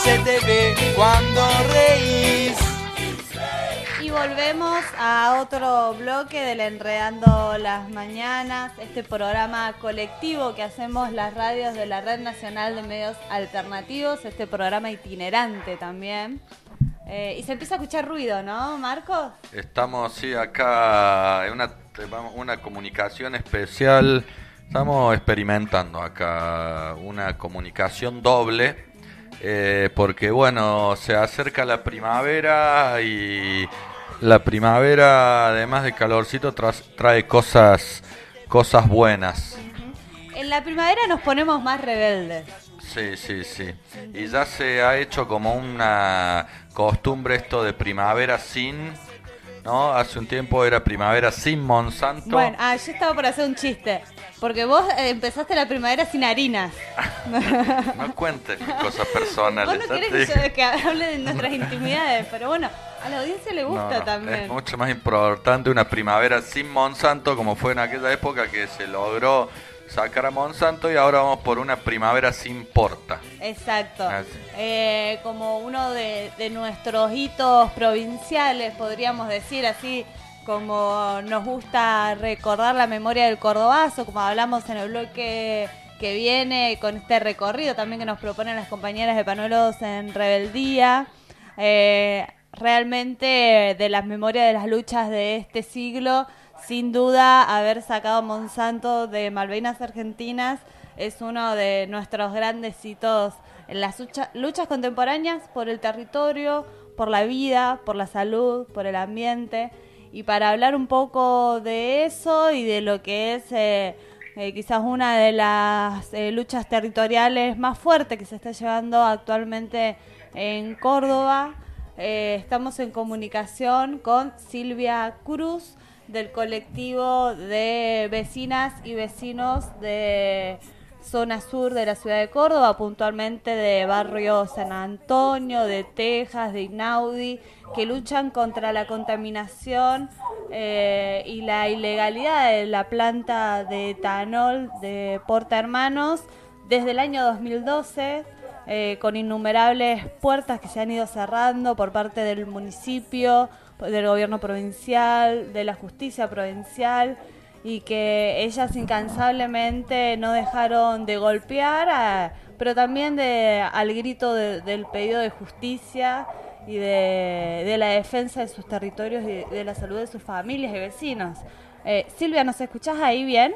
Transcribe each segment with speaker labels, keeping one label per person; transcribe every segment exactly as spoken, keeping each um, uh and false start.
Speaker 1: se te ve cuando reís.
Speaker 2: Y volvemos a otro bloque del Enredando las Mañanas, este programa colectivo que hacemos las radios de la Red Nacional de Medios Alternativos, este programa itinerante también. Eh, y se empieza a escuchar ruido, ¿no, Marcos?
Speaker 3: Estamos, sí, acá en una, una comunicación especial. Estamos experimentando acá una comunicación doble, eh, porque, bueno, se acerca la primavera y la primavera, además de calorcito, tra- trae cosas, cosas buenas.
Speaker 2: Uh-huh. En la primavera nos ponemos más rebeldes.
Speaker 3: Sí, sí, sí. Y ya se ha hecho como una costumbre esto de primavera sin, ¿no? Hace un tiempo era primavera sin Monsanto.
Speaker 2: Bueno, ah, yo estaba por hacer un chiste, porque vos eh, empezaste la primavera sin harinas.
Speaker 3: No cuentes cosas personales.
Speaker 2: Vos no querés que, yo, que hable de nuestras intimidades, pero bueno, a la audiencia le gusta
Speaker 3: no, no,
Speaker 2: también.
Speaker 3: Es mucho más importante una primavera sin Monsanto, como fue en aquella época que se logró sacar a Monsanto, y ahora vamos por una primavera sin Porta.
Speaker 2: Exacto. Eh, como uno de, de nuestros hitos provinciales, podríamos decir así, como nos gusta recordar la memoria del cordobazo, como hablamos en el bloque que viene con este recorrido también que nos proponen las compañeras de Panuelos en Rebeldía. Eh, realmente de las memorias de las luchas de este siglo, sin duda haber sacado Monsanto de Malvinas Argentinas es uno de nuestros grandes hitos en las lucha, luchas contemporáneas por el territorio, por la vida, por la salud, por el ambiente. Y para hablar un poco de eso y de lo que es eh, eh, quizás una de las eh, luchas territoriales más fuertes que se está llevando actualmente en Córdoba, eh, estamos en comunicación con Silvia Cruz, del colectivo de vecinas y vecinos de zona sur de la ciudad de Córdoba, puntualmente de barrio San Antonio, de Tejas, de Inaudi, que luchan contra la contaminación eh, y la ilegalidad de la planta de etanol de Porta Hermanos desde el año dos mil doce, eh, con innumerables puertas que se han ido cerrando por parte del municipio, del gobierno provincial, de la justicia provincial, y que ellas incansablemente no dejaron de golpear, a, pero también de, al grito de, del pedido de justicia y de, de la defensa de sus territorios y de la salud de sus familias y vecinos. Eh, Silvia, ¿nos escuchás ahí bien?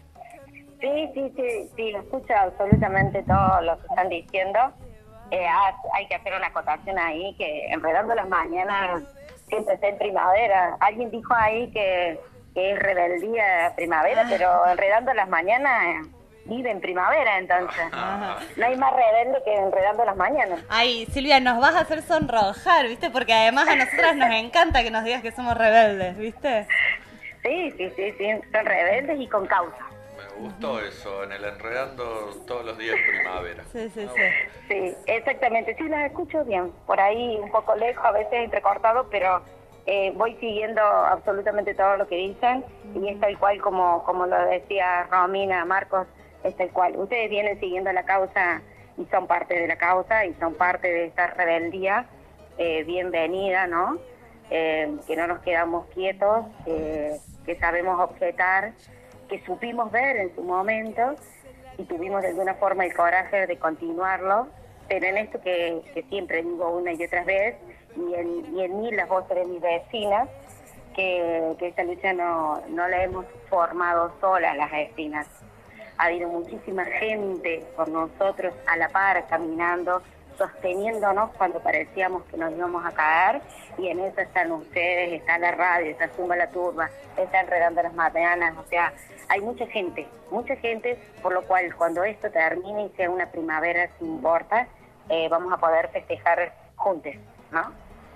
Speaker 4: Sí, sí, sí, sí, lo escucho absolutamente todo lo que están diciendo. Eh, hay que hacer una acotación ahí, que Enredando las Mañanas siempre está en primavera. Alguien dijo ahí que, que es rebeldía primavera, ah. pero Enredando las Mañanas vive en primavera, entonces. Ajá. No hay más rebelde que Enredando las Mañanas.
Speaker 2: Ay, Silvia, nos vas a hacer sonrojar, ¿viste? Porque además a nosotras nos encanta que nos digas que somos rebeldes, ¿viste?
Speaker 4: Sí, sí, sí, sí, son rebeldes y con causa.
Speaker 3: Me gustó eso, en el Enredando todos los días primavera.
Speaker 2: Sí, sí,
Speaker 3: ah,
Speaker 2: sí.
Speaker 3: Bueno.
Speaker 4: Sí, exactamente. Sí, las escucho bien. Por ahí un poco lejos, a veces entrecortado, pero eh, voy siguiendo absolutamente todo lo que dicen. Y es tal cual como, como lo decía Romina, Marcos, es tal cual. Ustedes vienen siguiendo la causa y son parte de la causa y son parte de esta rebeldía. Eh, bienvenida, ¿no? Eh, que no nos quedamos quietos, eh, que sabemos objetar, que supimos ver en su momento y tuvimos de alguna forma el coraje de continuarlo, pero en esto que, que siempre digo una y otra vez, y en, y en mí las voces de mis vecinas, que, que esta lucha no, no la hemos formado solas las vecinas. Ha habido muchísima gente con nosotros a la par, caminando, sosteniéndonos cuando parecíamos que nos íbamos a caer, y en eso están ustedes, está la radio, está Zumba la Turba, está Enredando las Mañanas, o sea, hay mucha gente, mucha gente, por lo cual cuando esto termine y sea una primavera sin Porta, eh, vamos a poder festejar juntos, ¿no?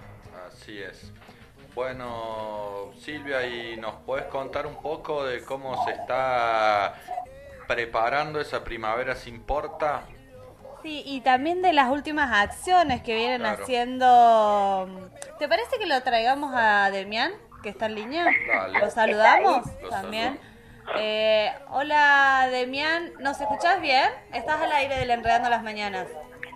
Speaker 3: Así es. Bueno, Silvia, ¿y nos puedes contar un poco de cómo se está preparando esa primavera sin Porta?
Speaker 2: Sí, y también de las últimas acciones que vienen
Speaker 3: claro.
Speaker 2: haciendo. ¿Te parece que lo traigamos a Demián, que está en línea?
Speaker 3: Dale.
Speaker 2: ¿Lo saludamos
Speaker 3: Lo
Speaker 2: también? Eh, hola, Demián, ¿nos escuchás bien? Estás al aire del Enredando las Mañanas.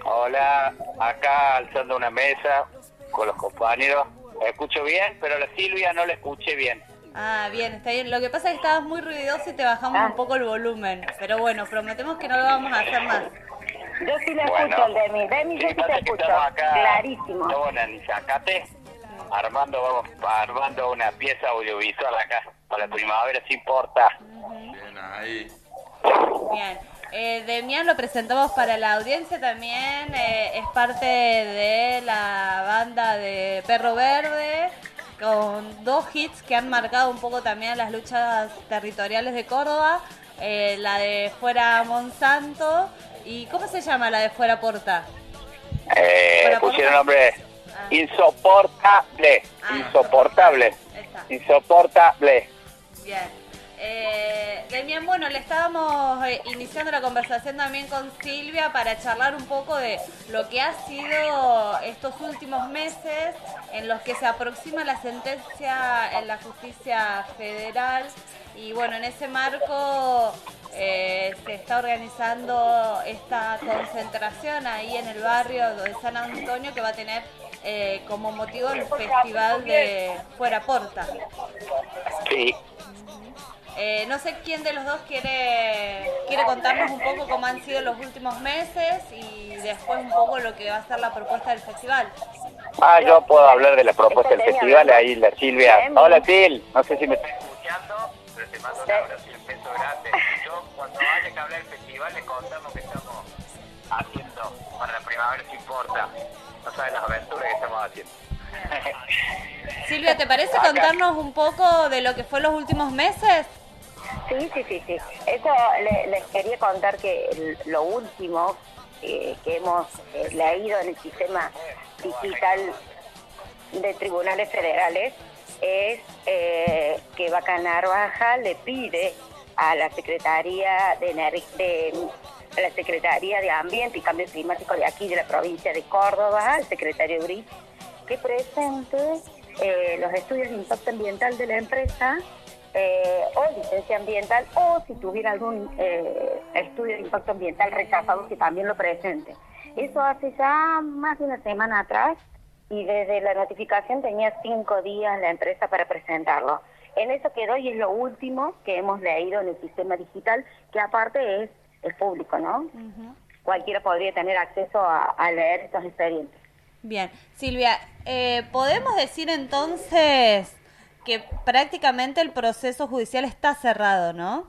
Speaker 5: Hola, acá alzando una mesa con los compañeros. Escucho bien, pero a la Silvia no la escuché bien.
Speaker 2: Ah, bien, está bien. Lo que pasa es que estabas muy ruidoso y te bajamos
Speaker 4: Ah.
Speaker 2: un poco el volumen. Pero bueno, prometemos que no lo vamos a hacer más.
Speaker 4: Yo sí la
Speaker 5: Bueno,
Speaker 4: escucho, el Demi. Demi, yo
Speaker 5: sí,
Speaker 4: sí te
Speaker 5: pasa que
Speaker 4: escucho.
Speaker 5: estamos acá,
Speaker 4: Clarísimo.
Speaker 5: estamos en Anizacate, armando, vamos, armando una pieza audiovisual acá. Para la primavera, si importa.
Speaker 3: Bien ahí.
Speaker 2: Bien. Eh, Demian lo presentamos para la audiencia también. Eh, es parte de la banda de Perro Verde, con dos hits que han marcado un poco también las luchas territoriales de Córdoba. Eh, la de Fuera Monsanto. ¿Y cómo se llama la de Fuera Porta?
Speaker 5: Eh,
Speaker 2: Fuera
Speaker 5: pusieron
Speaker 2: Porta.
Speaker 5: nombre
Speaker 2: Ah.
Speaker 5: insoportable,
Speaker 2: Ah,
Speaker 5: insoportable,
Speaker 2: Está.
Speaker 5: insoportable.
Speaker 2: Bien. Eh, Demian, bueno, le estábamos eh, iniciando la conversación también con Silvia para charlar un poco de lo que ha sido estos últimos meses en los que se aproxima la sentencia en la justicia federal y bueno, en ese marco eh, se está organizando esta concentración ahí en el barrio de San Antonio que va a tener eh, como motivo el festival de Fuera Porta.
Speaker 5: Sí.
Speaker 2: Eh, no sé quién de los dos quiere quiere contarnos un poco cómo han sido los últimos meses y después un poco lo que va a ser la propuesta del festival.
Speaker 5: Ah, yo puedo hablar de la propuesta del festival, ahí la Silvia. Hola, Sil, no sé si me estás escuchando, pero te mando un abrazo y un beso grande. Yo, cuando haya que hablar del festival, le contamos que estamos haciendo para la primavera, si importa. No saben las aventuras que estamos haciendo.
Speaker 2: Silvia, ¿te parece
Speaker 5: Acá.
Speaker 2: contarnos un poco de lo que fue los últimos meses?
Speaker 4: Sí, sí, sí, sí. Eso le- les quería contar que el- lo último eh, que hemos eh, leído en el sistema digital de tribunales federales es eh, que Vaca Narvaja le pide a la Secretaría de, Ener- de a la Secretaría de Ambiente y Cambio Climático de aquí de la provincia de Córdoba, al secretario Gris, que presente eh, los estudios de impacto ambiental de la empresa eh, o licencia ambiental, o si tuviera algún eh, estudio de impacto ambiental rechazado, que también lo presente. Eso hace ya más de una semana atrás y desde la notificación tenía cinco días la empresa para presentarlo. En eso quedó y es lo último que hemos leído en el sistema digital, que aparte es, es público, ¿no? Cualquiera podría tener acceso a, a leer estos expedientes.
Speaker 2: Bien, Silvia, eh, ¿podemos decir entonces que prácticamente el proceso judicial está cerrado, no?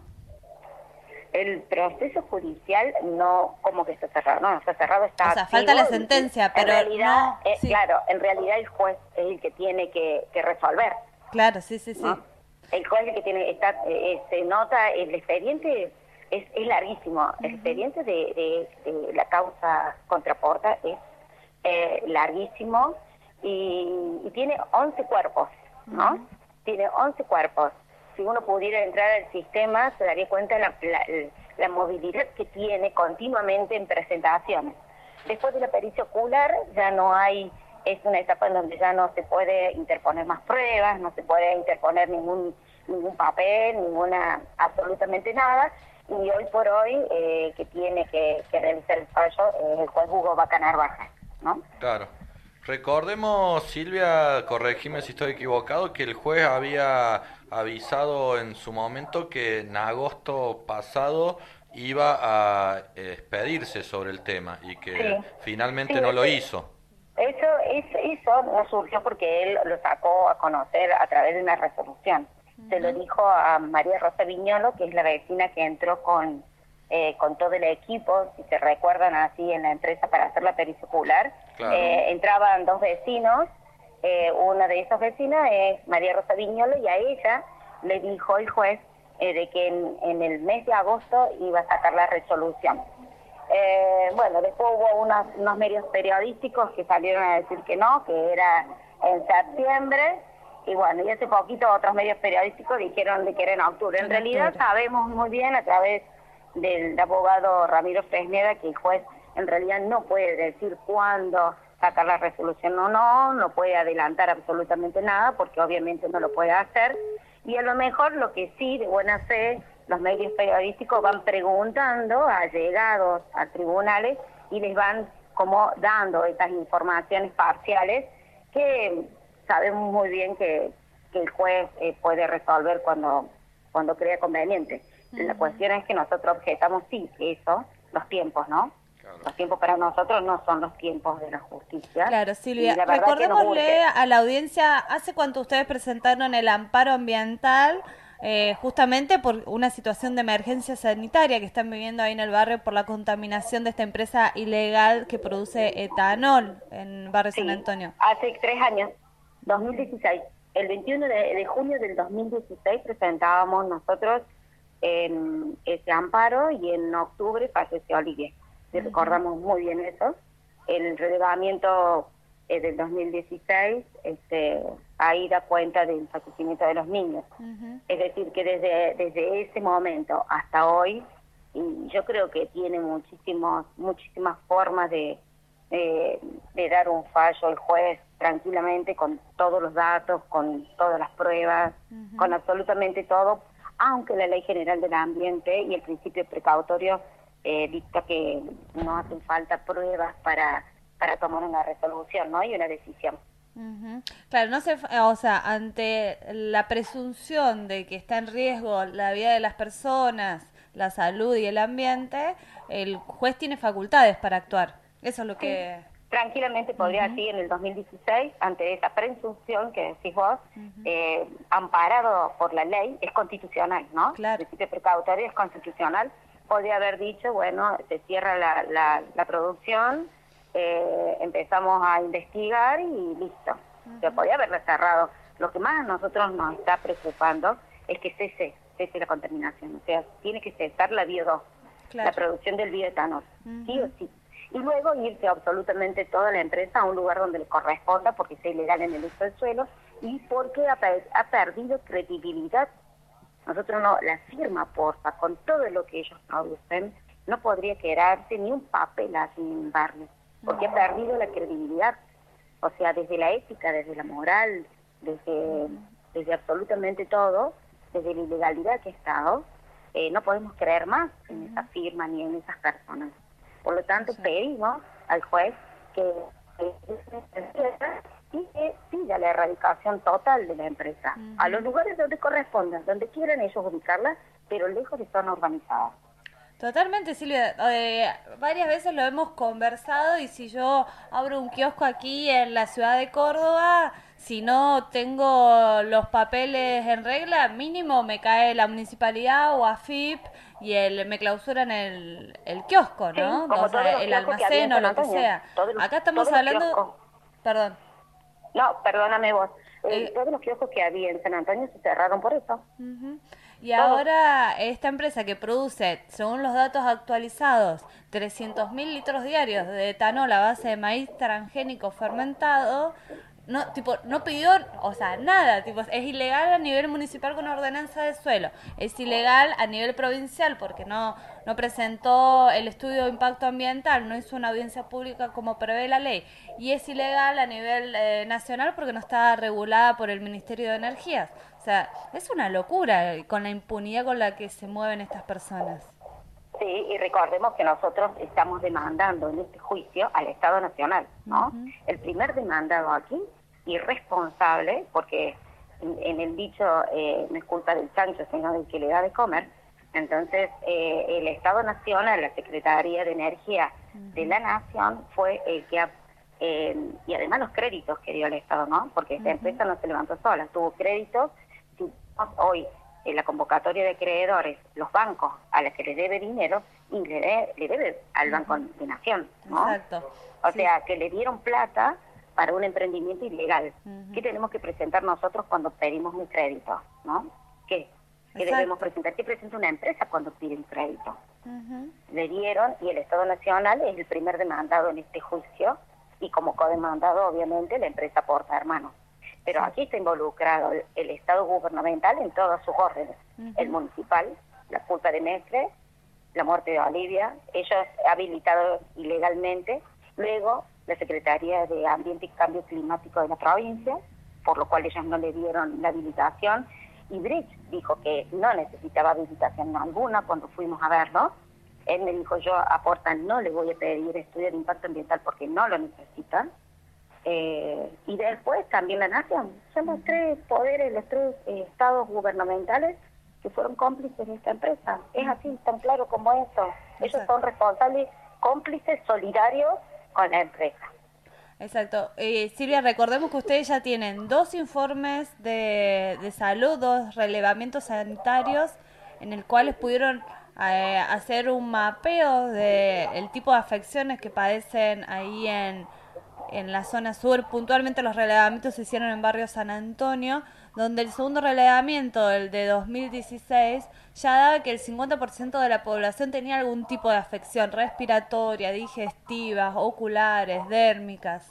Speaker 4: El proceso judicial no, como que está cerrado, no, no está cerrado, está
Speaker 2: O sea,
Speaker 4: activo.
Speaker 2: falta la sentencia,
Speaker 4: En
Speaker 2: pero
Speaker 4: realidad,
Speaker 2: no,
Speaker 4: eh,
Speaker 2: sí.
Speaker 4: claro, en realidad el juez es el que tiene que, que resolver,
Speaker 2: Claro, sí, sí, sí.
Speaker 4: ¿no? El juez es el que tiene, está, eh, se nota, el expediente es, es larguísimo, el expediente de, de, de la causa contra Porta es eh, larguísimo y, y tiene once cuerpos, ¿no? Uh-huh. Tiene once cuerpos. Si uno pudiera entrar al sistema, se daría cuenta de la, la, la movilidad que tiene continuamente en presentaciones. Después de la pericia ocular, ya no hay, es una etapa en donde ya no se puede interponer más pruebas, no se puede interponer ningún ningún papel, ninguna, absolutamente nada, y hoy por hoy, eh, que tiene que, que realizar el fallo es el juez Hugo Vaca Narvaja, ¿no?
Speaker 3: Claro. Recordemos, Silvia, corregime si estoy equivocado, que el juez había avisado en su momento que en agosto pasado iba a expedirse sobre el tema y que
Speaker 4: sí,
Speaker 3: finalmente
Speaker 4: sí,
Speaker 3: no
Speaker 4: eso,
Speaker 3: lo hizo.
Speaker 4: Eso, eso, eso no surgió porque él lo sacó a conocer a través de una resolución. Uh-huh. Se lo dijo a María Rosa Viñolo, que es la vecina que entró con... Eh, con todo el equipo, si se recuerdan así en la empresa para hacer la pericia ocular, claro. eh, entraban dos vecinos, eh, una de esas vecinas es María Rosa Viñolo y a ella le dijo el juez eh, de que en, en el mes de agosto iba a sacar la resolución. Eh, bueno, después hubo unos, unos medios periodísticos que salieron a decir que no, que era en septiembre, y bueno, y hace poquito otros medios periodísticos dijeron de que era en octubre. En, en realidad octubre. Sabemos muy bien a través del abogado Ramiro Fresneda que el juez en realidad no puede decir cuándo sacar la resolución o no, no puede adelantar absolutamente nada porque obviamente no lo puede hacer, y a lo mejor lo que sí de buena fe los medios periodísticos van preguntando a allegados a tribunales y les van como dando esas informaciones parciales que sabemos muy bien que, que el juez eh, puede resolver cuando, cuando crea conveniente. Uh-huh. La cuestión es que nosotros objetamos sí eso, los tiempos, ¿no? Claro. Los tiempos para nosotros no son los tiempos de la justicia.
Speaker 2: Claro, Silvia, recordémosle a la audiencia, ¿hace cuánto ustedes presentaron el amparo ambiental? Eh, justamente por una situación de emergencia sanitaria que están viviendo ahí en el barrio por la contaminación de esta empresa ilegal que produce etanol en barrio
Speaker 4: sí,
Speaker 2: San Antonio.
Speaker 4: Hace tres años, dos mil dieciséis, el veintiuno de, de junio del dos mil dieciséis presentábamos nosotros en ese amparo y en octubre falleció Olivia. Uh-huh. Recordamos muy bien eso. El relevamiento eh, del dos mil dieciséis, este, ahí da cuenta del fallecimiento de los niños. Uh-huh. Es decir, que desde, desde ese momento hasta hoy, y yo creo que tiene muchísimos, muchísimas formas de, de, de dar un fallo el juez tranquilamente, con todos los datos, con todas las pruebas, uh-huh. con absolutamente todo, aunque la Ley General del Ambiente y el principio precautorio eh, dicta que no hacen falta pruebas para, para tomar una resolución, ¿no? Y una decisión.
Speaker 2: Uh-huh. Claro, no se, o sea, ante la presunción de que está en riesgo la vida de las personas, la salud y el ambiente, el juez tiene facultades para actuar. Eso es lo que...
Speaker 4: Sí. Tranquilamente podría uh-huh. así en el dos mil dieciséis, ante esa presunción que decís vos, uh-huh. eh, amparado por la ley, es constitucional, ¿no?
Speaker 2: Claro.
Speaker 4: El principio precautorio es constitucional. Podría haber dicho, bueno, se cierra la, la, la producción, eh, empezamos a investigar y listo. Uh-huh. Se podría haberla cerrado. Lo que más a nosotros nos está preocupando es que cese, cese la contaminación. O sea, tiene que cesar la bio dos, claro. la producción del bioetanol, uh-huh. sí o sí. Y luego irse absolutamente toda la empresa a un lugar donde le corresponda, porque sea ilegal en el uso del suelo, y porque ha, ha perdido credibilidad. Nosotros no, la firma, porfa, con todo lo que ellos producen, no podría quedarse ni un papel así en el barrio, porque ha perdido la credibilidad. O sea, desde la ética, desde la moral, desde, desde absolutamente todo, desde la ilegalidad que ha estado, eh, no podemos creer más en esa firma ni en esas personas. Por lo tanto, sí. pedimos al juez que y que pida la erradicación total de la empresa, uh-huh. a los lugares donde corresponda, donde quieran ellos ubicarla, pero lejos de zona urbanizada.
Speaker 2: Totalmente, Silvia. Eh, varias veces lo hemos conversado y si yo abro un kiosco aquí en la ciudad de Córdoba, si no tengo los papeles en regla, mínimo me cae la municipalidad o AFIP y el, me clausuran el, el kiosco, ¿no?
Speaker 4: Sí, como
Speaker 2: o sea, el almacén o lo que sea.
Speaker 4: Todos,
Speaker 2: Acá estamos hablando...
Speaker 4: Kioscos.
Speaker 2: Perdón.
Speaker 4: No, perdóname vos. Eh,
Speaker 2: Eh,
Speaker 4: todos los kioscos que había en San Antonio se cerraron por eso.
Speaker 2: Uh-huh. Y ahora esta empresa que produce, según los datos actualizados, trescientos mil litros diarios de etanol a base de maíz transgénico fermentado, no tipo no pidió, o sea, nada, tipo es ilegal a nivel municipal con ordenanza de suelo, es ilegal a nivel provincial porque no no presentó el estudio de impacto ambiental, no hizo una audiencia pública como prevé la ley, y es ilegal a nivel eh, nacional porque no está regulada por el Ministerio de Energías. O sea, es una locura con la impunidad con la que se mueven estas personas.
Speaker 4: Sí, y recordemos que nosotros estamos demandando en este juicio al Estado Nacional, ¿no? Uh-huh. El primer demandado aquí, irresponsable, porque en, en el dicho eh, no es culpa del chancho, sino del que le da de comer. Entonces, eh, el Estado Nacional, la Secretaría de Energía uh-huh. de la Nación, fue el que ha eh, y además los créditos que dio el Estado, ¿no? Porque esta uh-huh. empresa no se levantó sola, tuvo créditos. Si hoy en la convocatoria de acreedores, los bancos a los que le debe dinero, y le, de, le debe al uh-huh. Banco de Nación, ¿no?
Speaker 2: Exacto.
Speaker 4: O
Speaker 2: sí.
Speaker 4: sea, que le dieron plata para un emprendimiento ilegal. Uh-huh. ¿Qué tenemos que presentar nosotros cuando pedimos un crédito, no? ¿Qué? ¿Qué debemos presentar? ¿Qué presenta una empresa cuando pide un crédito? Uh-huh. Le dieron, y el Estado Nacional es el primer demandado en este juicio, y como codemandado, obviamente, la empresa Porta Hermanos. Pero sí. aquí está involucrado el, el Estado gubernamental en todos sus órdenes. Uh-huh. El municipal, la culpa de Mestre, la muerte de Olivia, ellos habilitados ilegalmente. Luego, la Secretaría de Ambiente y Cambio Climático de la provincia, por lo cual ellos no le dieron la habilitación. Y Bridge dijo que no necesitaba habilitación alguna cuando fuimos a verlo. Él me dijo, yo a Porta no le voy a pedir estudio de impacto ambiental porque no lo necesitan. Eh, y después también la nación. Son los tres poderes, los tres eh, estados gubernamentales que fueron cómplices de esta empresa. Es así, tan claro como eso. Ellos
Speaker 2: Exacto.
Speaker 4: son responsables, cómplices, solidarios con la empresa.
Speaker 2: Exacto. Eh, Silvia, recordemos que ustedes ya tienen dos informes de, de salud, dos relevamientos sanitarios en el cuales pudieron eh, hacer un mapeo de el tipo de afecciones que padecen ahí en, en la zona sur. Puntualmente los relevamientos se hicieron en barrio San Antonio, donde el segundo relevamiento, el de dos mil dieciséis, ya daba que el cincuenta por ciento de la población tenía algún tipo de afección respiratoria, digestivas, oculares, dérmicas.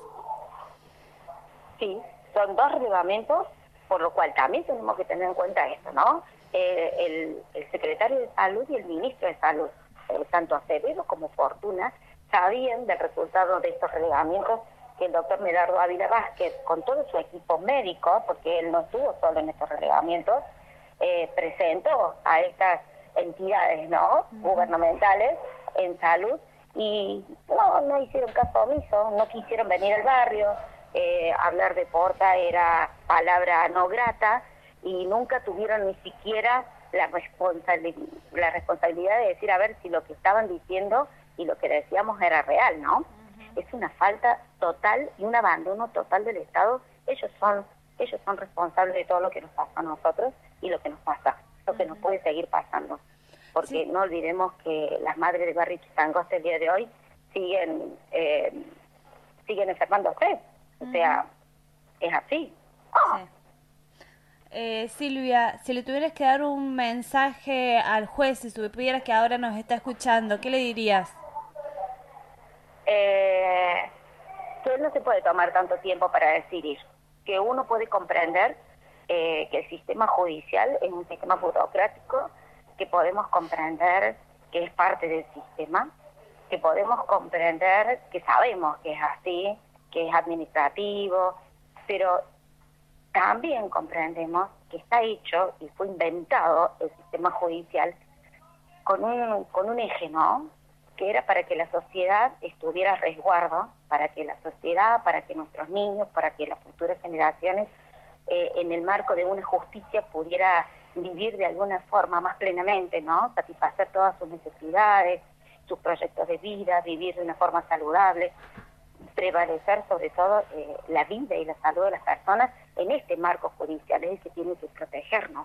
Speaker 4: Sí, son dos relevamientos, por lo cual también tenemos que tener en cuenta esto, ¿no? Eh, el, el secretario de Salud y el ministro de Salud, eh, tanto Acevedo como Fortuna, sabían del resultado de estos relevamientos que el doctor Medardo Ávila Vázquez, con todo su equipo médico, porque él no estuvo solo en estos relevamientos, eh, presentó a estas entidades, ¿no?, uh-huh, gubernamentales en salud, y no, no hicieron caso omiso, no quisieron venir al barrio. Eh, hablar de Porta era palabra no grata y nunca tuvieron ni siquiera la, responsabili- la responsabilidad de decir a ver si lo que estaban diciendo y lo que decíamos era real, ¿no? Uh-huh. Es una falta total y un abandono total del Estado. Ellos son ellos son responsables de todo lo que nos pasa a nosotros y lo que nos pasa, lo que uh-huh. nos puede seguir pasando. Porque sí, no olvidemos que las madres de Barrio Chitango hasta el día de hoy siguen eh, siguen enfermándose. O sea, es así. ¡Oh!
Speaker 2: Sí. Eh, Silvia, si le tuvieras que dar un mensaje al juez, si supieras que ahora nos está escuchando, ¿qué le dirías?
Speaker 4: Eh, que no se puede tomar tanto tiempo para decidir. Que uno puede comprender eh, que el sistema judicial es un sistema burocrático, que podemos comprender que es parte del sistema, que podemos comprender que sabemos que es así, que es administrativo, pero también comprendemos que está hecho y fue inventado el sistema judicial con un, con un eje, ¿no?, que era para que la sociedad estuviera a resguardo, para que la sociedad, para que nuestros niños, para que las futuras generaciones, eh, en el marco de una justicia pudiera vivir de alguna forma más plenamente, ¿no?, satisfacer todas sus necesidades, sus proyectos de vida, vivir de una forma saludable, prevalecer sobre todo eh, la vida y la salud de las personas en este marco judicial, es el que tiene que protegernos.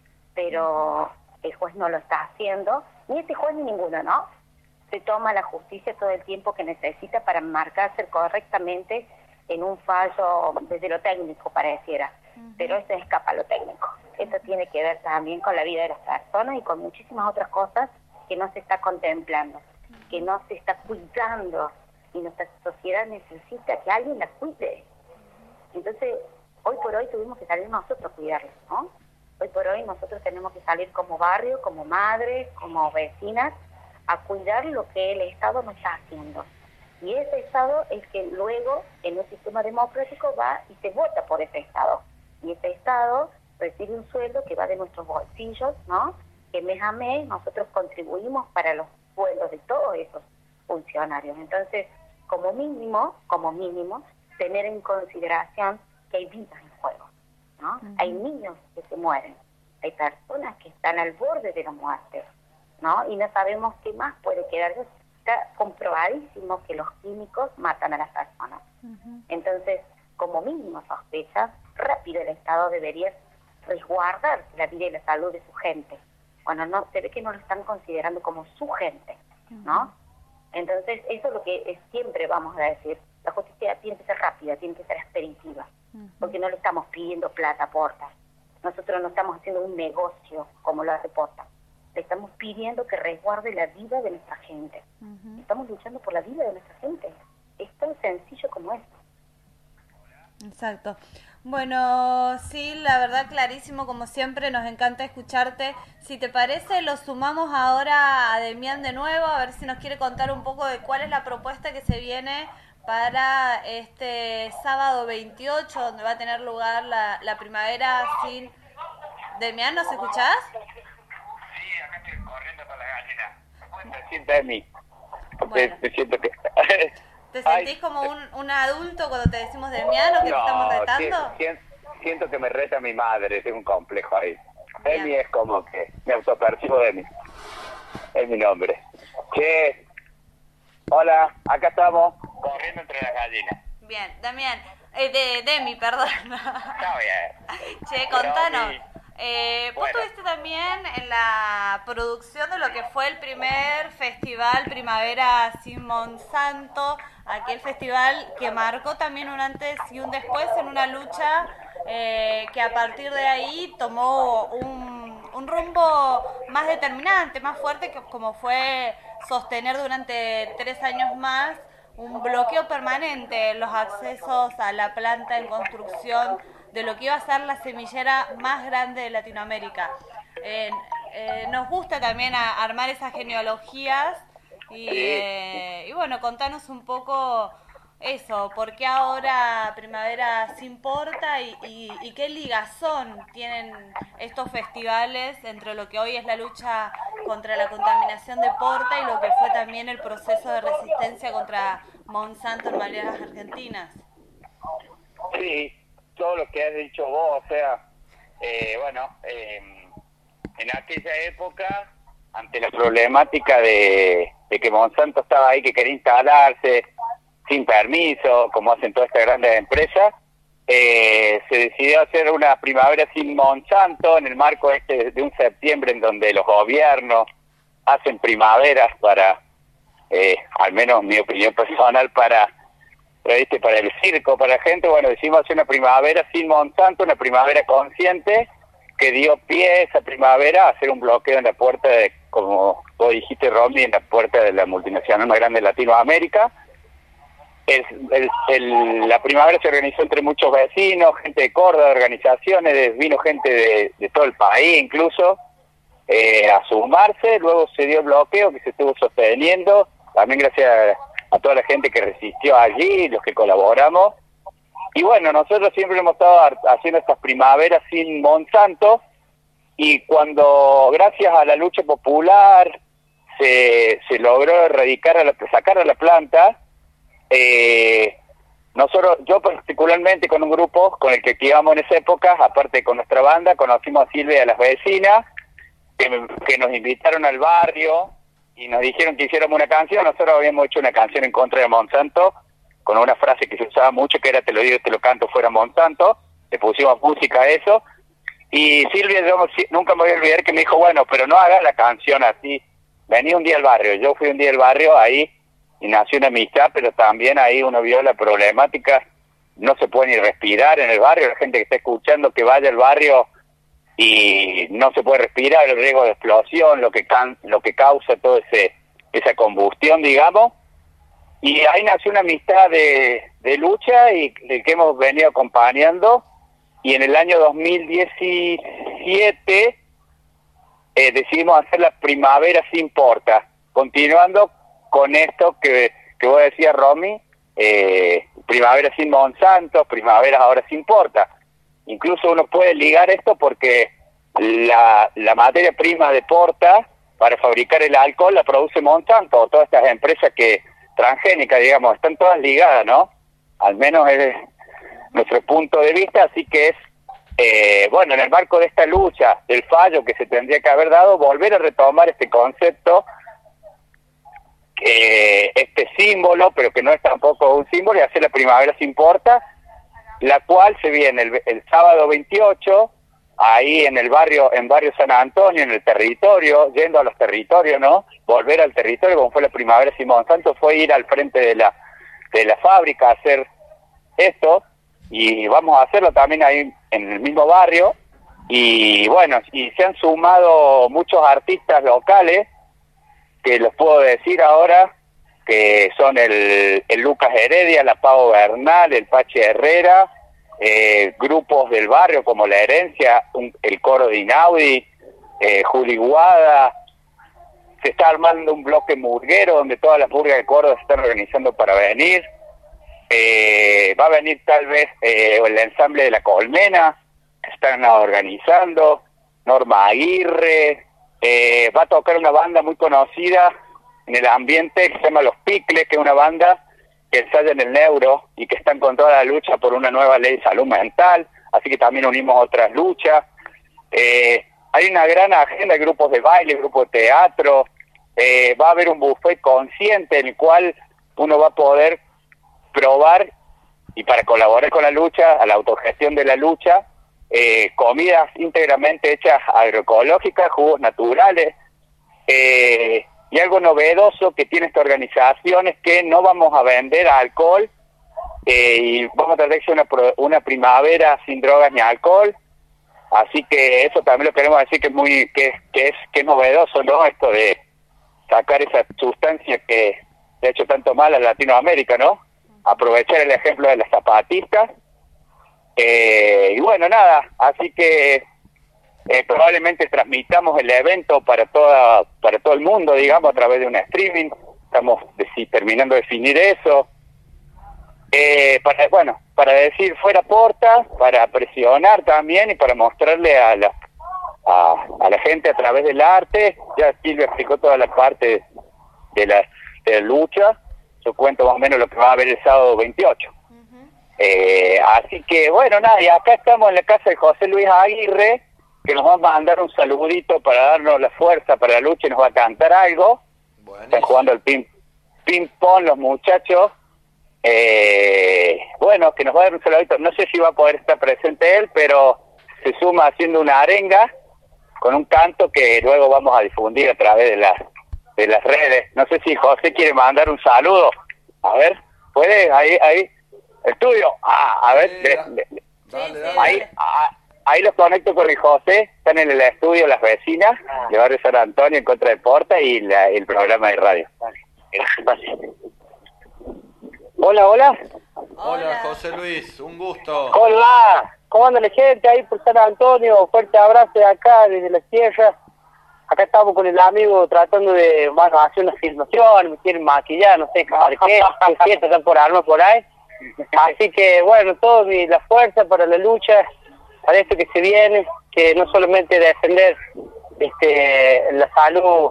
Speaker 4: Pero el juez no lo está haciendo, ni este juez ni ninguno, ¿no? Se toma la justicia todo el tiempo que necesita para marcarse correctamente en un fallo desde lo técnico, pareciera. Uh-huh. Pero eso escapa a lo técnico. Eso tiene que ver también con la vida de las personas y con muchísimas otras cosas que no se está contemplando, uh-huh. que no se está cuidando. Y nuestra sociedad necesita que alguien la cuide. Entonces, hoy por hoy tuvimos que salir nosotros a cuidarla, ¿no? Hoy por hoy nosotros tenemos que salir como barrio, como madres, como vecinas, a cuidar lo que el Estado no está haciendo. Y ese Estado es que luego, en un sistema democrático, va y se vota por ese Estado. Y ese Estado recibe un sueldo que va de nuestros bolsillos, ¿no?, que mes a mes nosotros contribuimos para los sueldos de todos esos funcionarios. Entonces, como mínimo, como mínimo, tener en consideración que hay vidas en juego, ¿no? Uh-huh. Hay niños que se mueren, hay personas que están al borde de la muerte, ¿no? Y no sabemos qué más puede quedar. Está comprobadísimo que los químicos matan a las personas. Uh-huh. Entonces, como mínimo sospecha, rápido el Estado debería resguardar la vida y la salud de su gente. Bueno, no, se ve que no lo están considerando como su gente, ¿no? Uh-huh. Entonces, eso es lo que es, siempre vamos a decir. La justicia tiene que ser rápida, tiene que ser expeditiva, uh-huh. porque no le estamos pidiendo plata a Porta. Nosotros no estamos haciendo un negocio como lo hace Porta. Le estamos pidiendo que resguarde la vida de nuestra gente. Uh-huh. Estamos luchando por la vida de nuestra gente. Es tan sencillo como eso.
Speaker 2: Exacto. Bueno, sí, la verdad clarísimo, como siempre, nos encanta escucharte. Si te parece, lo sumamos ahora a Demián de nuevo, a ver si nos quiere contar un poco de cuál es la propuesta que se viene para este sábado veintiocho, donde va a tener lugar la, la primavera sin... Demián, ¿nos escuchás?
Speaker 5: Sí, acá estoy corriendo con la gallina. se sienta de mí.
Speaker 2: Bueno.
Speaker 5: Te, te siento que...
Speaker 2: ¿Te sentís
Speaker 5: Ay,
Speaker 2: como un, un adulto cuando te decimos Demiano, que
Speaker 5: no,
Speaker 2: te estamos retando?
Speaker 5: si- si- siento que me reta mi madre, tengo un complejo ahí.
Speaker 2: Bien.
Speaker 5: Emi es como que me autopercibo de mí. Es mi nombre. Che, hola, acá estamos, corriendo entre las gallinas.
Speaker 2: Bien, Damián, eh, de, Demi, perdón.
Speaker 5: Está bien.
Speaker 2: Che, contanos.
Speaker 5: Pero,
Speaker 2: Eh, vos
Speaker 5: Bueno.
Speaker 2: estuviste también en la producción de lo que fue el primer festival Primavera Sin Monsanto, aquel festival que marcó también un antes y un después en una lucha eh, que a partir de ahí tomó un, un rumbo más determinante, más fuerte, que como fue sostener durante tres años más un bloqueo permanente en los accesos a la planta en construcción de lo que iba a ser la semillera más grande de Latinoamérica. Eh, eh, nos gusta también a, armar esas genealogías y, eh, y bueno, contanos un poco eso, por qué ahora Primavera se importa y, y, y qué ligazón tienen estos festivales entre lo que hoy es la lucha contra la contaminación de Porta y lo que fue también el proceso de resistencia contra Monsanto en Malvinas Argentinas.
Speaker 5: Sí, todo lo que has dicho vos, o sea, eh, bueno, eh, en aquella época, ante la problemática de, de que Monsanto estaba ahí, que quería instalarse sin permiso, como hacen todas estas grandes empresas, eh, se decidió hacer una primavera sin Monsanto en el marco este de un septiembre en donde los gobiernos hacen primaveras para, eh, al menos mi opinión personal, para ¿viste? Para el circo, para la gente. Bueno, decimos hacer una primavera sin Monsanto, una primavera consciente, que dio pie a esa primavera a hacer un bloqueo en la puerta de, como vos dijiste, Romy, en la puerta de la multinacional más grande de Latinoamérica. El, el, el, la primavera se organizó entre muchos vecinos, gente de Córdoba, organizaciones, vino gente de, de todo el país incluso, eh, a sumarse. Luego se dio el bloqueo que se estuvo sosteniendo, también gracias a, a toda la gente que resistió allí, los que colaboramos. Y bueno, nosotros siempre hemos estado haciendo estas primaveras sin Monsanto, y cuando gracias a la lucha popular se, se logró erradicar, a la, sacar a la planta, eh, nosotros, yo particularmente con un grupo con el que íbamos en esa época, aparte con nuestra banda, conocimos a Silvia y a las vecinas, que, que nos invitaron al barrio y nos dijeron que hiciéramos una canción. Nosotros habíamos hecho una canción en contra de Monsanto, con una frase que se usaba mucho, que era te lo digo, te lo canto, fuera Monsanto. Le pusimos música a eso, y Silvia, yo nunca me voy a olvidar que me dijo, bueno, pero no hagas la canción así, vení un día al barrio. Yo fui un día al barrio ahí, y nació una amistad, pero también ahí uno vio la problemática, no se puede ni respirar en el barrio, la gente que está escuchando que vaya al barrio y no se puede respirar, el riesgo de explosión, lo que can, lo que causa todo ese esa combustión, digamos. Y ahí nació una amistad de, de lucha y de que hemos venido acompañando, y en el año dos mil diecisiete eh, decidimos hacer la Primavera Sin Porta, continuando con esto que, que vos decías, Romy, eh, primavera sin Monsanto, primaveras ahora sin Porta. Incluso uno puede ligar esto porque la, la materia prima de Porta para fabricar el alcohol la produce Monsanto, o todas estas empresas que transgénicas, digamos, están todas ligadas, ¿no? Al menos es nuestro punto de vista, así que es, eh, bueno, en el marco de esta lucha, del fallo que se tendría que haber dado, volver a retomar este concepto, Eh, este símbolo, pero que no es tampoco un símbolo, y hacer la Primavera Sin Porta, la cual se viene el, el sábado veintiocho, ahí en el barrio, en barrio San Antonio, en el territorio, yendo a los territorios, ¿no? Volver al territorio, como fue la Primavera Sin Monsanto, fue ir al frente de la, de la fábrica a hacer esto, y vamos a hacerlo también ahí en el mismo barrio. Y bueno, y se han sumado muchos artistas locales, que los puedo decir ahora, que son el, el Lucas Heredia, la Pau Bernal, el Pache Herrera, eh, grupos del barrio como La Herencia, un, el coro de Inaudi, eh, Juli Guada. Se está armando un bloque murguero donde todas las murgas de Córdoba se están organizando para venir. Eh, va a venir tal vez eh, el ensamble de La Colmena, que están organizando, Norma Aguirre. Eh, va a tocar una banda muy conocida en el ambiente que se llama Los Picles, que es una banda que ensaya en el Neuro y que están con toda la lucha por una nueva ley de salud mental, así que también unimos otras luchas. Eh, hay una gran agenda, grupos de baile, grupos de teatro, eh, va a haber un buffet consciente en el cual uno va a poder probar, y para colaborar con la lucha, a la autogestión de la lucha, eh, comidas íntegramente hechas agroecológicas, jugos naturales, eh, y algo novedoso que tiene esta organización es que no vamos a vender alcohol, eh, y vamos a tratar de hacer una, una primavera sin drogas ni alcohol, así que eso también lo queremos decir que es muy que, que es que es novedoso, ¿no? Esto de sacar esa sustancia que le ha hecho tanto mal a Latinoamérica, ¿no? Aprovechar el ejemplo de las zapatistas, eh, y bueno, nada, así que Eh, probablemente transmitamos el evento para toda para todo el mundo, digamos, a través de un streaming. Estamos deci- terminando de definir eso. Eh, para bueno, para decir fuera porta, para presionar también y para mostrarle a la a, a la gente a través del arte. Ya Silvia explicó toda la parte de la, de la lucha. Yo cuento más o menos lo que va a haber el sábado veintiocho. Uh-huh. Eh, así que bueno, nada, y acá estamos en la casa de José Luis Aguirre, que nos va a mandar un saludito para darnos la fuerza para la lucha y nos va a cantar algo. Buenísimo. Están jugando el ping, ping pong los muchachos. Eh, bueno, que nos va a dar un saludito. No sé si va a poder estar presente él, pero se suma haciendo una arenga con un canto que luego vamos a difundir a través de las de las redes. No sé si José quiere mandar un saludo. A ver, ¿puede? Ahí, ahí. Estudio. Ah, a ver. Sí, de, de, de. Dale, dale. Ahí, ah, Ahí los conecto con el José, están en el estudio las vecinas, ah. de Barrio San Antonio, en contra de Porta, y la, el programa de radio. Gracias. Hola, hola.
Speaker 3: Hola, José Luis, un gusto.
Speaker 6: Hola, ¿cómo anda la gente ahí por San Antonio? Fuerte abrazo de acá, desde la sierra. Acá estamos con el amigo tratando de, bueno, hacer una filmación, me quieren maquillar, no sé por qué, qué fiesta están por armar por ahí. Así que, bueno, todo mi, la fuerza para la lucha, para esto que se viene, que no solamente defender este, la salud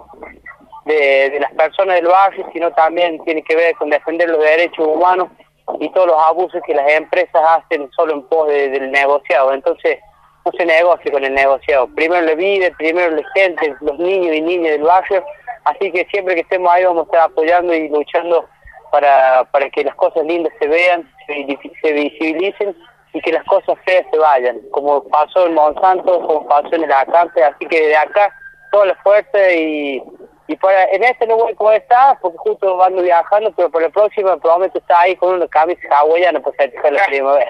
Speaker 6: de, de las personas del barrio, sino también tiene que ver con defender los derechos humanos y todos los abusos que las empresas hacen solo en pos de, del negociado. Entonces, no se negocie con el negociado. Primero la vida, primero la gente, los niños y niñas del barrio. Así que siempre que estemos ahí vamos a estar apoyando y luchando para, para que las cosas lindas se vean, se, se visibilicen, y que las cosas feas se vayan, como pasó en Monsanto, como pasó en el Acampe. Así que de acá toda la fuerza, y, y para en este no voy como está, porque justo ando viajando, pero para la próxima prometo estar ahí con una camisa hawaiana para festejar la primavera.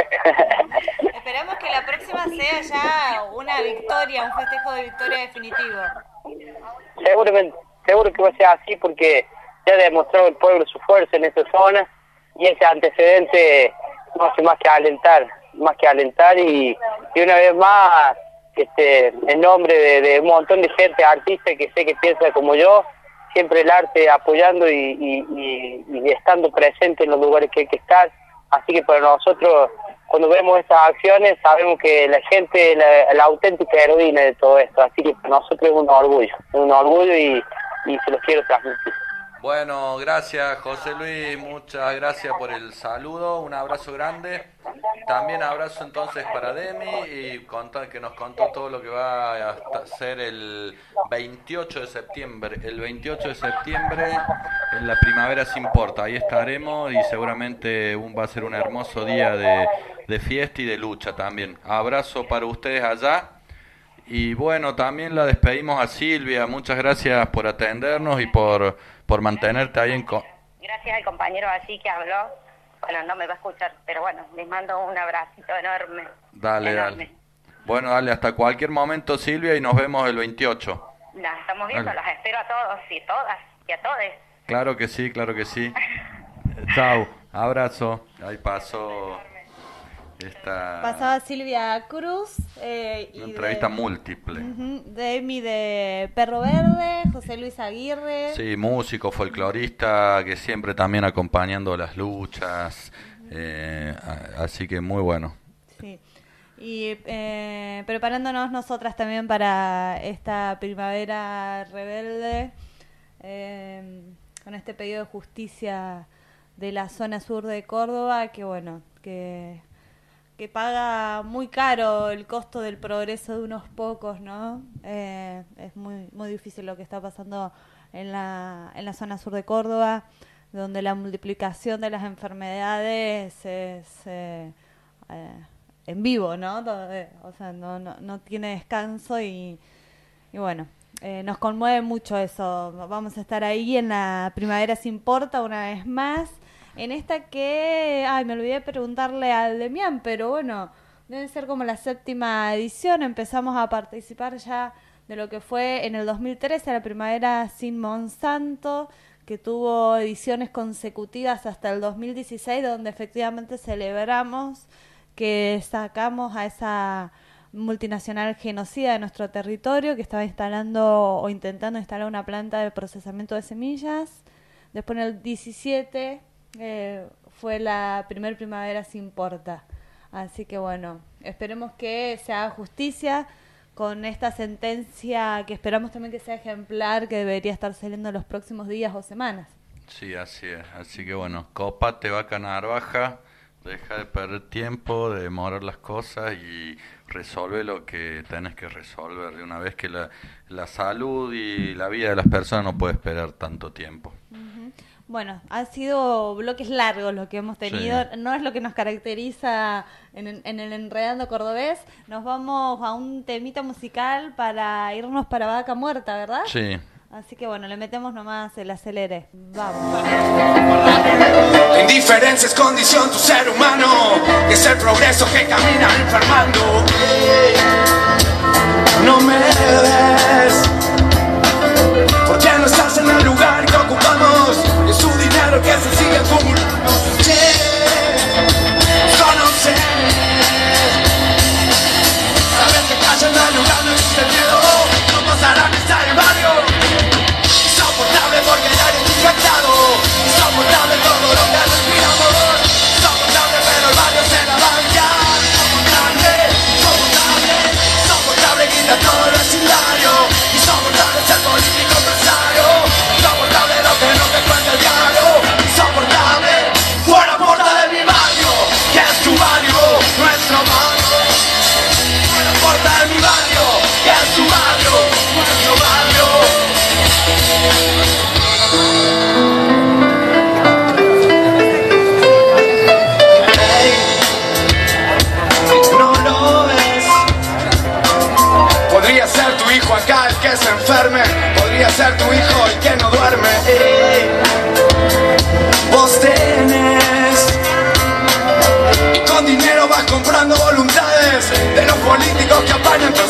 Speaker 2: Esperamos que la próxima sea ya una victoria, un festejo de victoria definitivo.
Speaker 6: Seguramente, seguro que va a ser así, porque ya ha demostrado el pueblo su fuerza en esa zona, y ese antecedente no hace más que alentar, más que alentar y, y una vez más, este, en nombre de, de un montón de gente, artistas que sé que piensa como yo, siempre el arte apoyando y, y, y, y estando presente en los lugares que hay que estar. Así que para nosotros, cuando vemos estas acciones, sabemos que la gente es la, la auténtica heroína de todo esto, así que para nosotros es un orgullo, es un orgullo y, y se los quiero transmitir.
Speaker 3: Bueno, gracias José Luis, muchas gracias por el saludo, un abrazo grande. También abrazo entonces para Demi, y contar que nos contó todo lo que va a ser el veintiocho de septiembre. El veintiocho de septiembre en la Primavera Sin Porta, ahí estaremos, y seguramente un, va a ser un hermoso día de, de fiesta y de lucha también. Abrazo para ustedes allá. Y bueno, también la despedimos a Silvia. Muchas gracias por atendernos y por, por mantenerte ahí en... Co-
Speaker 4: gracias al compañero así que habló. Bueno, no me va a escuchar, pero bueno, les mando un abracito enorme.
Speaker 3: Dale,
Speaker 4: enorme.
Speaker 3: dale. Bueno, dale, hasta cualquier momento, Silvia, y nos vemos el veintiocho.
Speaker 4: Las estamos viendo,
Speaker 3: Dale.
Speaker 4: las espero a todos y todas y a todos.
Speaker 3: Claro que sí, claro que sí. Chao, abrazo. Ahí pasó esta...
Speaker 2: Pasaba Silvia Cruz. Eh, y
Speaker 3: Una entrevista
Speaker 2: de,
Speaker 3: múltiple.
Speaker 2: Uh-huh, de Emi de Perro Verde, José Luis Aguirre.
Speaker 3: Sí, músico, folclorista, que siempre también acompañando las luchas. Eh, así que muy bueno.
Speaker 2: Sí. Y eh, preparándonos nosotras también para esta primavera rebelde, eh, con este pedido de justicia de la zona sur de Córdoba, que bueno, que, que paga muy caro el costo del progreso de unos pocos, ¿no? Eh, es muy, muy difícil lo que está pasando en la, en la zona sur de Córdoba, donde la multiplicación de las enfermedades es eh, eh, en vivo, ¿no? O sea, no, no, no tiene descanso y, y bueno, eh, nos conmueve mucho eso. Vamos a estar ahí en la Primavera Se Importa una vez más, en esta que, ay, me olvidé de preguntarle al Demián, pero bueno, debe ser como la séptima edición. Empezamos a participar ya de lo que fue en el dos mil trece la Primavera Sin Monsanto, que tuvo ediciones consecutivas hasta el dos mil dieciséis, donde efectivamente celebramos que sacamos a esa multinacional genocida de nuestro territorio, que estaba instalando o intentando instalar una planta de procesamiento de semillas. Después en el diecisiete eh, fue la primer Primavera Se Importa. Así que bueno, esperemos que se haga justicia con esta sentencia, que esperamos también que sea ejemplar, que debería estar saliendo en los próximos días o semanas.
Speaker 3: Sí, así es. Así que bueno, cópate, vaca narvaja, deja de perder tiempo, de demorar las cosas y resolve lo que tenés que resolver de una vez, que la, la salud y la vida de las personas no puede esperar tanto tiempo.
Speaker 2: Uh-huh. Bueno, han sido bloques largos los que hemos tenido, sí. No es lo que nos caracteriza en, en el Enredando Cordobés. Nos vamos a un temita musical para irnos para Vaca Muerta, ¿verdad?
Speaker 3: Sí.
Speaker 2: Así que bueno, le metemos nomás el acelere. Vamos.
Speaker 1: La indiferencia es condición tu ser humano, y es el progreso que camina enfermando. No me ves, porque no estás en el lugar que ocupamos, y es su dinero que se sigue acumulando. Conoces, sabes que calla en el lugar, no existe miedo, no pasará que está en el barrio. Insoportable porque el aire está infectado, insoportable todo lo que respiramos, insoportable pero el barrio se la banca. Insoportable, insoportable, insoportable grita todo el vecindario, insoportable ser político empresario, insoportable lo que no te cuenta el diario, insoportable por la puerta de mi barrio, que es tu barrio, nuestro barrio, por la puerta de mi barrio, que es tu barrio, nuestro barrio. Hey, no lo ves. Podría ser tu hijo acá el que se enferme, podría ser tu hijo el que no duerme. Hey, vos tenés, y con dinero vas comprando voluntades de los políticos que apañan tus